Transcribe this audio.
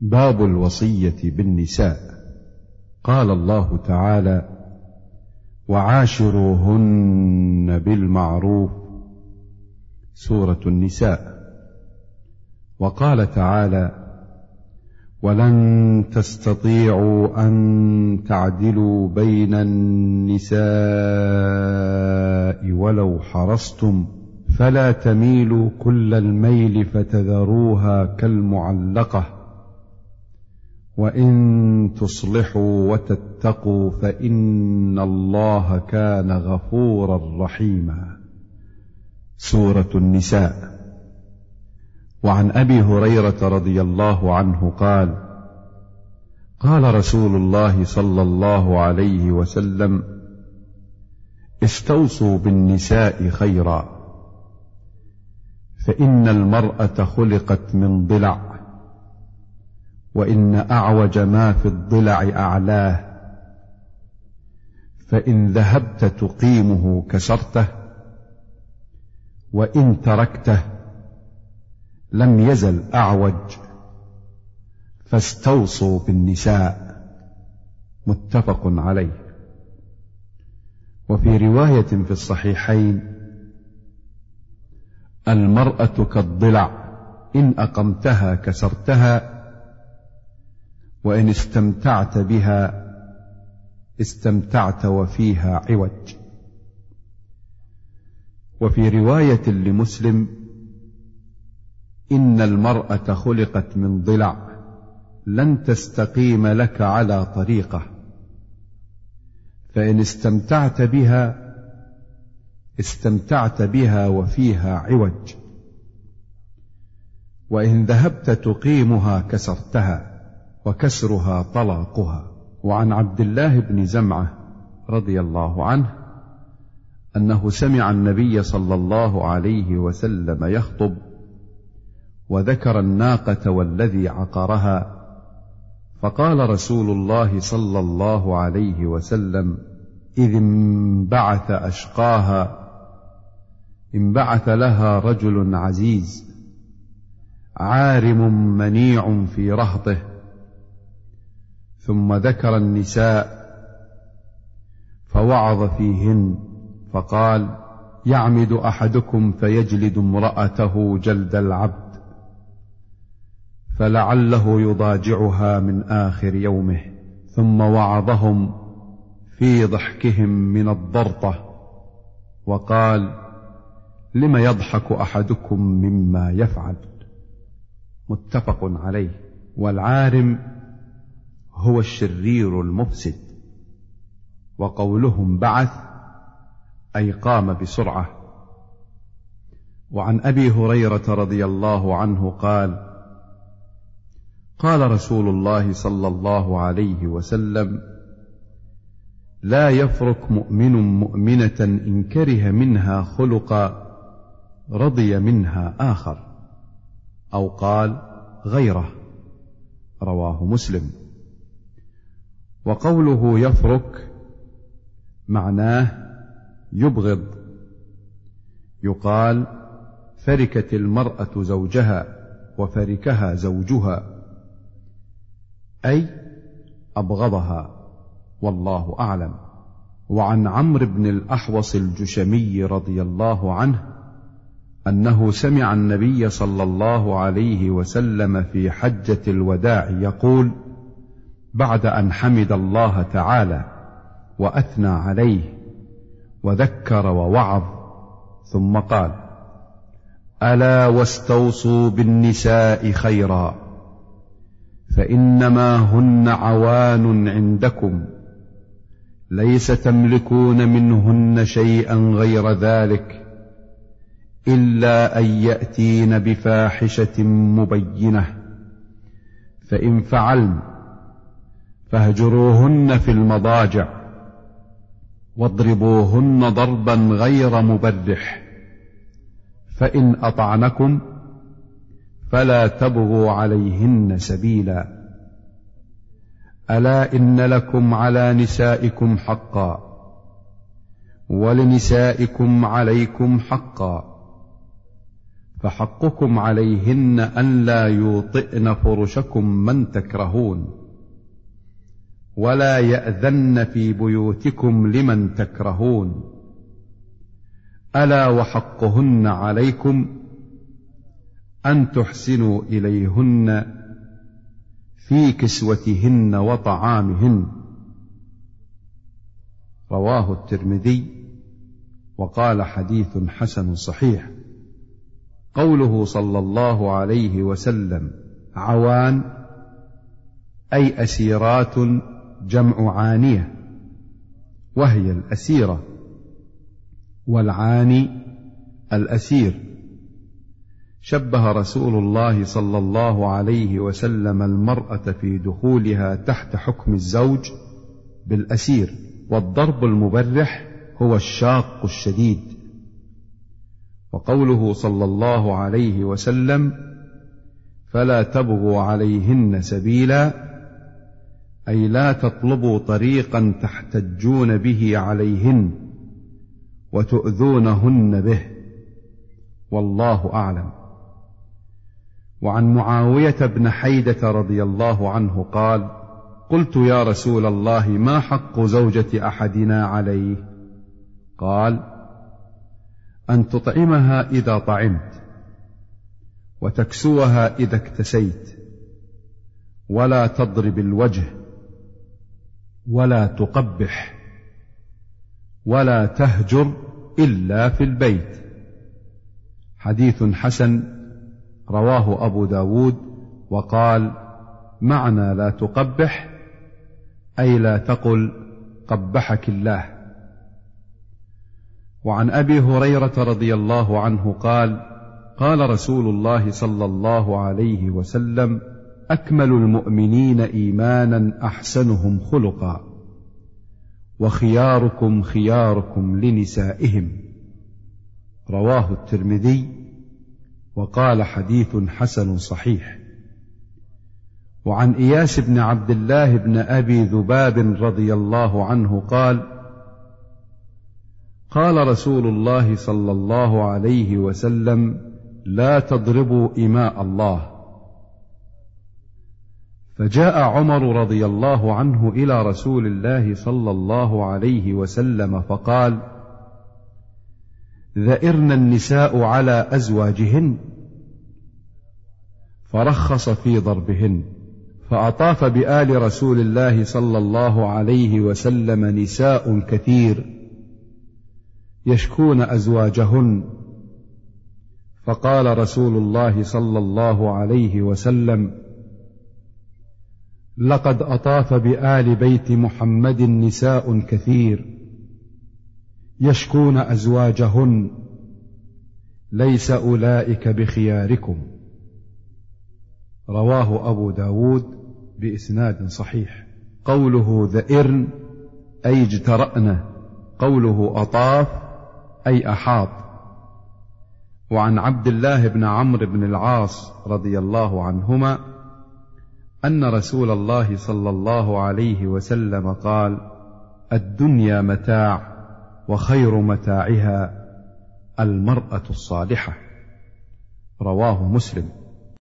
باب الوصية بالنساء. قال الله تعالى: وعاشروهن بالمعروف، سورة النساء. وقال تعالى: ولن تستطيعوا أن تعدلوا بين النساء ولو حرصتم فلا تميلوا كل الميل فتذروها كالمعلقة، وإن تصلحوا وتتقوا فإن الله كان غفورا رحيما، سورة النساء. وعن أبي هريرة رضي الله عنه قال: قال رسول الله صلى الله عليه وسلم: استوصوا بالنساء خيرا، فإن المرأة خلقت من ضلع، وإن أعوج ما في الضلع أعلاه، فإن ذهبت تقيمه كسرته، وإن تركته لم يزل أعوج، فاستوصوا بالنساء، متفق عليه. وفي رواية في الصحيحين: المرأة كالضلع، إن أقمتها كسرتها، وإن استمتعت بها استمتعت وفيها عوج. وفي رواية لمسلم: إن المرأة خلقت من ضلع، لن تستقيم لك على طريقة، فإن استمتعت بها استمتعت بها وفيها عوج، وإن ذهبت تقيمها كسرتها، وكسرها طلاقها. وعن عبد الله بن زمعة رضي الله عنه أنه سمع النبي صلى الله عليه وسلم يخطب، وذكر الناقة والذي عقرها، فقال رسول الله صلى الله عليه وسلم: إذ انبعث أشقاها، انبعث لها رجل عزيز عارم منيع في رهطه. ثم ذكر النساء فوعظ فيهن، فقال: يعمد أحدكم فيجلد امرأته جلد العبد، فلعله يضاجعها من آخر يومه. ثم وعظهم في ضحكهم من الضرطة، وقال: لم يضحك أحدكم مما يفعل، متفق عليه. والعارم هو الشرير المفسد. وقولهم بعث أي قام بسرعة. وعن أبي هريرة رضي الله عنه قال: قال رسول الله صلى الله عليه وسلم: لا يفرق مؤمن مؤمنة إن كره منها خلقا رضي منها آخر، أو قال غيره، رواه مسلم. وقوله يفرق معناه يبغض. يقال: فركت المرأة زوجها وفركها زوجها، أي أبغضها، والله أعلم. وعن عمرو بن الأحوص الجشمي رضي الله عنه أنه سمع النبي صلى الله عليه وسلم في حجة الوداع يقول بعد أن حمد الله تعالى وأثنى عليه وذكر ووعظ، ثم قال: ألا واستوصوا بالنساء خيرا، فإنما هن عوان عندكم، ليس تملكون منهن شيئا غير ذلك، إلا أن يأتين بفاحشة مبينة، فإن فعلن فاهجروهن في المضاجع، واضربوهن ضربا غير مبرح، فإن أطعنكم فلا تبغوا عليهن سبيلا، ألا إن لكم على نسائكم حقا، ولنسائكم عليكم حقا، فحقكم عليهن أن لا يوطئن فرشكم من تكرهون، ولا يأذن في بيوتكم لمن تكرهون، ألا وحقهن عليكم أن تحسنوا إليهن في كسوتهن وطعامهن. رواه الترمذي وقال حديث حسن صحيح. قوله صلى الله عليه وسلم عوان أي أسيرات جمع عانية، وهي الأسيرة، والعاني الأسير. شبه رسول الله صلى الله عليه وسلم المرأة في دخولها تحت حكم الزوج بالأسير، والضرب المبرح هو الشاق الشديد. وقوله صلى الله عليه وسلم فلا تبغوا عليهن سبيلا، أي لا تطلبوا طريقا تحتجون به عليهن وتؤذونهن به، والله أعلم. وعن معاوية بن حيدة رضي الله عنه قال: قلت يا رسول الله ما حق زوجة أحدنا عليه؟ قال: أن تطعمها إذا طعمت، وتكسوها إذا اكتسيت، ولا تضرب الوجه، ولا تقبح، ولا تهجر إلا في البيت. حديث حسن رواه أبو داود، وقال: معنى لا تقبح أي لا تقل قبحك الله. وعن أبي هريرة رضي الله عنه قال: قال رسول الله صلى الله عليه وسلم: أكمل المؤمنين إيمانا أحسنهم خلقا، وخياركم خياركم لنسائهم. رواه الترمذي وقال حديث حسن صحيح. وعن إياس بن عبد الله بن أبي ذباب رضي الله عنه قال: قال رسول الله صلى الله عليه وسلم: لا تضربوا إماء الله. فجاء عمر رضي الله عنه إلى رسول الله صلى الله عليه وسلم فقال: ذئرن النساء على أزواجهن، فرخص في ضربهن. فأطاف بآل رسول الله صلى الله عليه وسلم نساء كثير يشكون أزواجهن، فقال رسول الله صلى الله عليه وسلم: لقد أطاف بآل بيت محمد نساء كثير يشكون أزواجهن، ليس أولئك بخياركم. رواه أبو داود بإسناد صحيح. قوله ذئرن أي اجترأن، قوله أطاف أي أحاط. وعن عبد الله بن عمرو بن العاص رضي الله عنهما أن رسول الله صلى الله عليه وسلم قال: الدنيا متاع، وخير متاعها المرأة الصالحة. رواه مسلم.